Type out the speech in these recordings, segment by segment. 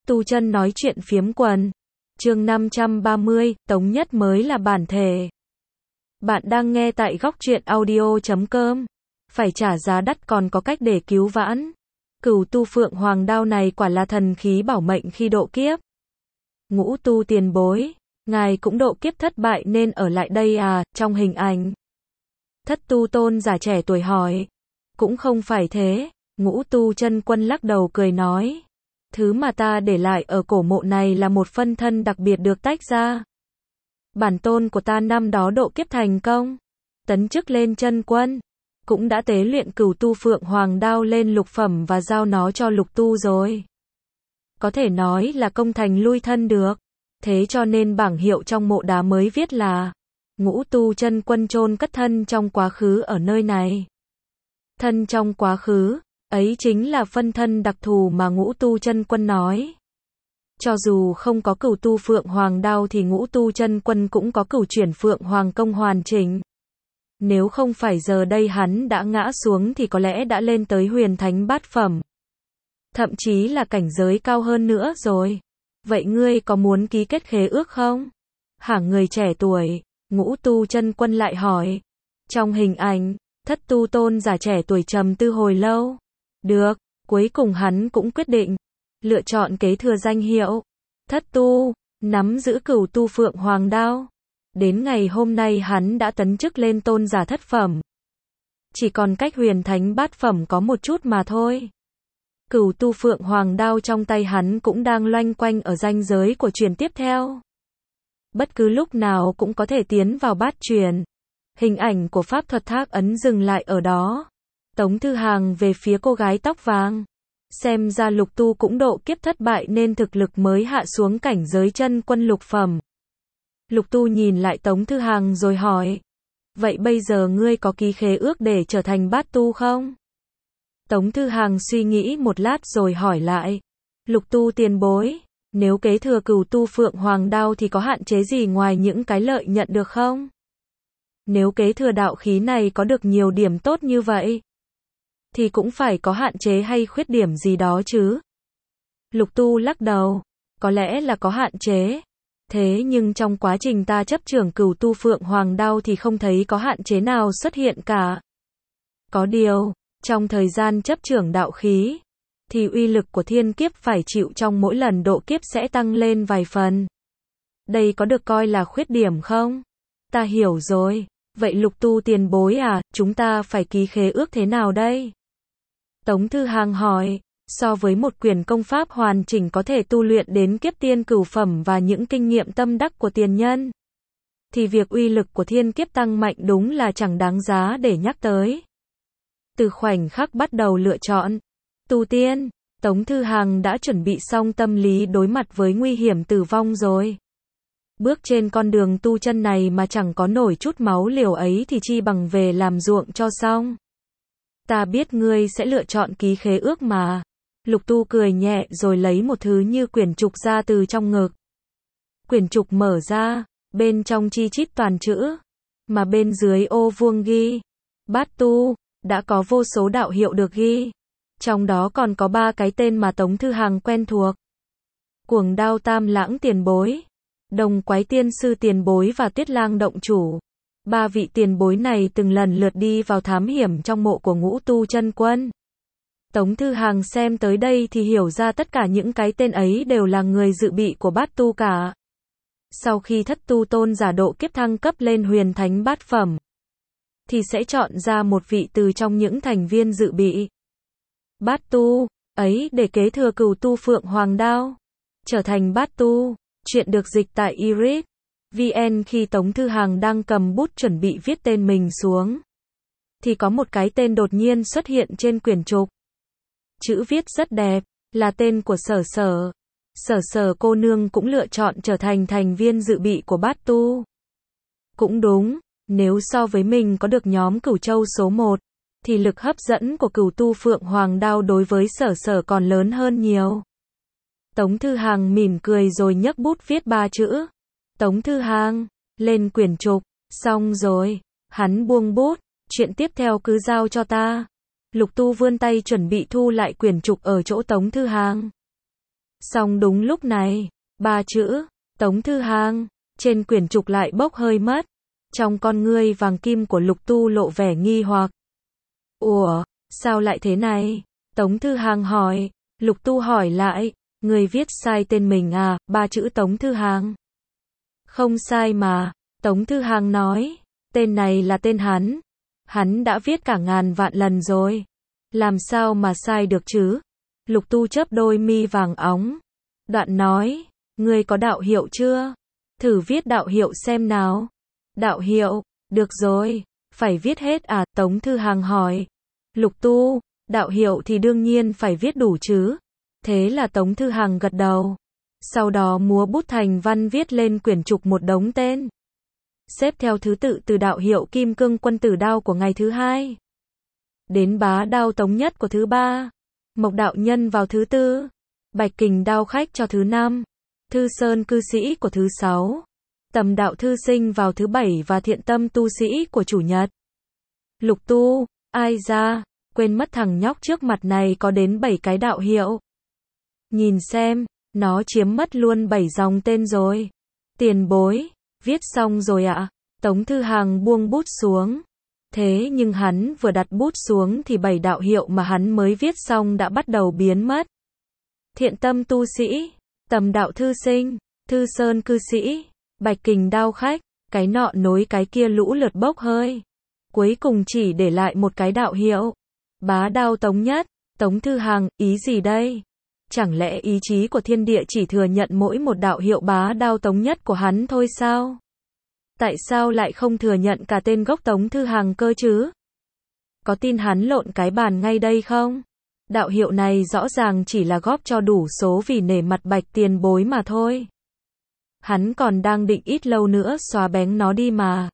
Tu Chân nói chuyện phiếm quần. Chương 530, Tống Nhất mới là bản thể. Bạn đang nghe tại góc truyện audio.com. Phải trả giá đắt còn có cách để cứu vãn. Cửu tu phượng hoàng đao này quả là thần khí bảo mệnh khi độ kiếp. Ngũ tu tiền bối, ngài cũng độ kiếp thất bại nên ở lại đây à? Trong hình ảnh, Thất tu tôn giả trẻ tuổi hỏi. Cũng không phải thế, Ngũ tu chân quân lắc đầu cười nói. Thứ mà ta để lại ở cổ mộ này là một phân thân đặc biệt được tách ra. Bản tôn của ta năm đó độ kiếp thành công, tấn chức lên chân quân, cũng đã tế luyện cửu tu phượng hoàng đao lên lục phẩm và giao nó cho lục tu rồi. Có thể nói là công thành lui thân được. Thế cho nên bảng hiệu trong mộ đá mới viết là Ngũ tu chân quân chôn cất thân trong quá khứ ở nơi này. Thân trong quá khứ, ấy chính là phân thân đặc thù mà Ngũ tu chân quân nói. Cho dù không có cửu tu phượng hoàng đao thì Ngũ tu chân quân cũng có cửu chuyển phượng hoàng công hoàn chỉnh. Nếu không phải giờ đây hắn đã ngã xuống thì có lẽ đã lên tới huyền thánh bát phẩm. Thậm chí là cảnh giới cao hơn nữa rồi. Vậy ngươi có muốn ký kết khế ước không? Hả người trẻ tuổi, Ngũ tu chân quân lại hỏi. Trong hình ảnh, Thất tu tôn giả trẻ tuổi trầm tư hồi lâu. Được, cuối cùng hắn cũng quyết định lựa chọn kế thừa danh hiệu Thất tu, nắm giữ cửu tu phượng hoàng đao. Đến ngày hôm nay hắn đã tấn chức lên tôn giả thất phẩm. Chỉ còn cách huyền thánh bát phẩm có một chút mà thôi. Cửu tu phượng hoàng đao trong tay hắn cũng đang loanh quanh ở ranh giới của truyền tiếp theo. Bất cứ lúc nào cũng có thể tiến vào bát truyền. Hình ảnh của pháp thuật thác ấn dừng lại ở đó. Tống Thư Hàng về phía cô gái tóc vàng. Xem ra lục tu cũng độ kiếp thất bại nên thực lực mới hạ xuống cảnh giới chân quân lục phẩm. Lục tu nhìn lại Tống Thư Hàng rồi hỏi. Vậy bây giờ ngươi có ký khế ước để trở thành bát tu không? Tống Thư Hàng suy nghĩ một lát rồi hỏi lại. Lục tu tiền bối, nếu kế thừa cửu tu phượng hoàng đao thì có hạn chế gì ngoài những cái lợi nhận được không? Nếu kế thừa đạo khí này có được nhiều điểm tốt như vậy, thì cũng phải có hạn chế hay khuyết điểm gì đó chứ? Lục tu lắc đầu. Có lẽ là có hạn chế. Thế nhưng trong quá trình ta chấp trưởng cửu tu phượng hoàng đao thì không thấy có hạn chế nào xuất hiện cả. Có điều, trong thời gian chấp trưởng đạo khí, thì uy lực của thiên kiếp phải chịu trong mỗi lần độ kiếp sẽ tăng lên vài phần. Đây có được coi là khuyết điểm không? Ta hiểu rồi. Vậy lục tu tiền bối à, chúng ta phải ký khế ước thế nào đây? Tống Thư Hàng hỏi. So với một quyển công pháp hoàn chỉnh có thể tu luyện đến kiếp tiên cửu phẩm và những kinh nghiệm tâm đắc của tiền nhân, thì việc uy lực của thiên kiếp tăng mạnh đúng là chẳng đáng giá để nhắc tới. Từ khoảnh khắc bắt đầu lựa chọn tu tiên, Tống Thư Hàng đã chuẩn bị xong tâm lý đối mặt với nguy hiểm tử vong rồi. Bước trên con đường tu chân này mà chẳng có nổi chút máu liều ấy thì chi bằng về làm ruộng cho xong. Ta biết ngươi sẽ lựa chọn ký khế ước mà. Lục tu cười nhẹ rồi lấy một thứ như quyển trục ra từ trong ngực. Quyển trục mở ra, bên trong chi chít toàn chữ, mà bên dưới ô vuông ghi bát tu, đã có vô số đạo hiệu được ghi. Trong đó còn có 3 cái tên mà Tống Thư Hàng quen thuộc. Cuồng đao tam lãng tiền bối, Đồng quái tiên sư tiền bối và Tuyết lang động chủ. 3 vị tiền bối này từng lần lượt đi vào thám hiểm trong mộ của Ngũ tu chân quân. Tống Thư Hàng xem tới đây thì hiểu ra tất cả những cái tên ấy đều là người dự bị của bát tu cả. Sau khi thất tu tôn giả độ kiếp thăng cấp lên huyền thánh bát phẩm, thì sẽ chọn ra một vị từ trong những thành viên dự bị bát tu ấy để kế thừa cửu tu phượng hoàng đao, trở thành bát tu. Chuyện được dịch tại iris.vn. Khi Tống Thư Hàng đang cầm bút chuẩn bị viết tên mình xuống, thì có một cái tên đột nhiên xuất hiện trên quyển trục. Chữ viết rất đẹp, là tên của Sở Sở. Sở Sở cô nương cũng lựa chọn trở thành thành viên dự bị của bát tu. Cũng đúng, nếu so với mình có được nhóm Cửu Châu số 1, thì lực hấp dẫn của cửu tu phượng hoàng đao đối với Sở Sở còn lớn hơn nhiều. Tống Thư Hàng mỉm cười rồi nhấc bút viết 3 chữ. Tống Thư Hàng, lên quyển trục. Xong rồi, hắn buông bút. Chuyện tiếp theo cứ giao cho ta. Lục tu vươn tay chuẩn bị thu lại quyển trục ở chỗ Tống Thư Hàng. Xong đúng lúc này, 3 chữ, Tống Thư Hàng, trên quyển trục lại bốc hơi mất. Trong con ngươi vàng kim của Lục Tu lộ vẻ nghi hoặc. Ủa, sao lại thế này? Tống Thư Hàng hỏi. Lục Tu hỏi lại, người viết sai tên mình à, 3 chữ Tống Thư Hàng. Không sai mà, Tống Thư Hàng nói, tên này là tên hắn. Hắn đã viết cả ngàn vạn lần rồi. Làm sao mà sai được chứ? Lục Tu chớp đôi mi vàng óng. Đoạn nói, ngươi có đạo hiệu chưa? Thử viết đạo hiệu xem nào. Đạo hiệu, được rồi, phải viết hết à? Tống Thư Hàng hỏi. Lục Tu, đạo hiệu thì đương nhiên phải viết đủ chứ. Thế là Tống Thư Hàng gật đầu. Sau đó múa bút thành văn viết lên quyển trục một đống tên. Xếp theo thứ tự từ đạo hiệu Kim Cương Quân Tử Đao của ngày thứ 2. Đến Bá Đao Tống Nhất của thứ 3. Mộc Đạo Nhân vào thứ 4. Bạch Kình Đao Khách cho thứ 5. Thư Sơn Cư Sĩ của thứ 6. Tầm Đạo Thư Sinh vào thứ 7 và Thiện Tâm Tu Sĩ của chủ nhật. Lục Tu, ai ra, quên mất thằng nhóc trước mặt này có đến 7 cái đạo hiệu. Nhìn xem, nó chiếm mất luôn 7 dòng tên rồi. Tiền bối, viết xong rồi ạ. Tống Thư Hàng buông bút xuống. Thế nhưng hắn vừa đặt bút xuống thì 7 đạo hiệu mà hắn mới viết xong đã bắt đầu biến mất. Thiện Tâm Tu Sĩ, Tầm Đạo Thư Sinh, Thư Sơn Cư Sĩ, Bạch Kình Đao Khách, cái nọ nối cái kia lũ lượt bốc hơi. Cuối cùng chỉ để lại một cái đạo hiệu. Bá Đao Tống Nhất. Tống Thư Hàng, ý gì đây? Chẳng lẽ ý chí của thiên địa chỉ thừa nhận mỗi một đạo hiệu Bá Đao Tống Nhất của hắn thôi sao? Tại sao lại không thừa nhận cả tên gốc Tống Thư Hàng cơ chứ? Có tin hắn lộn cái bàn ngay đây không? Đạo hiệu này rõ ràng chỉ là góp cho đủ số vì nể mặt Bạch tiền bối mà thôi. Hắn còn đang định ít lâu nữa xóa bén nó đi mà.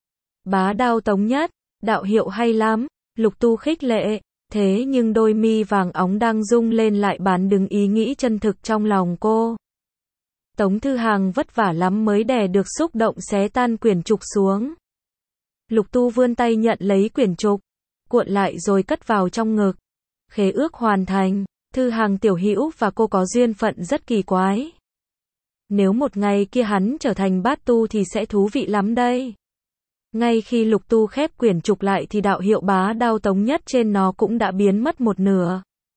Bá Đao Tống Nhất, đạo hiệu hay lắm, Lục Tu khích lệ. Thế nhưng đôi mi vàng óng đang rung lên lại bán đứng ý nghĩ chân thực trong lòng cô. Tống Thư Hàng vất vả lắm mới đè được xúc động xé tan quyển trục xuống. Lục Tu vươn tay nhận lấy quyển trục, cuộn lại rồi cất vào trong ngực. Khế ước hoàn thành, Thư Hàng tiểu hữu và cô có duyên phận rất kỳ quái. Nếu một ngày kia hắn trở thành bát tu thì sẽ thú vị lắm đây. Ngay khi Lục Tu khép quyển trục lại thì đạo hiệu Bá Đao Tống Nhất trên nó cũng đã biến mất một nửa.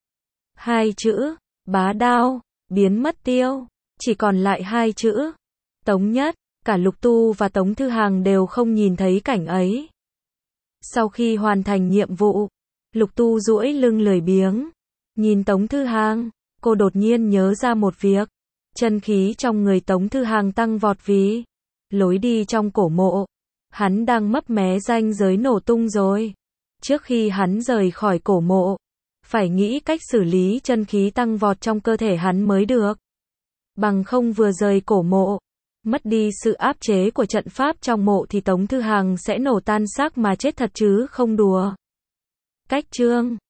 2 chữ, Bá Đao, biến mất tiêu. Chỉ còn lại 2 chữ, Tống Nhất. Cả Lục Tu và Tống Thư Hàng đều không nhìn thấy cảnh ấy. Sau khi hoàn thành nhiệm vụ, Lục Tu duỗi lưng lười biếng. Nhìn Tống Thư Hàng, cô đột nhiên nhớ ra một việc. Chân khí trong người Tống Thư Hàng tăng vọt vì lối đi trong cổ mộ. Hắn đang mấp mé ranh giới nổ tung rồi. Trước khi hắn rời khỏi cổ mộ, phải nghĩ cách xử lý chân khí tăng vọt trong cơ thể hắn mới được. Bằng không vừa rời cổ mộ, mất đi sự áp chế của trận pháp trong mộ thì Tống Thư Hàng sẽ nổ tan xác mà chết thật chứ không đùa. Cách chương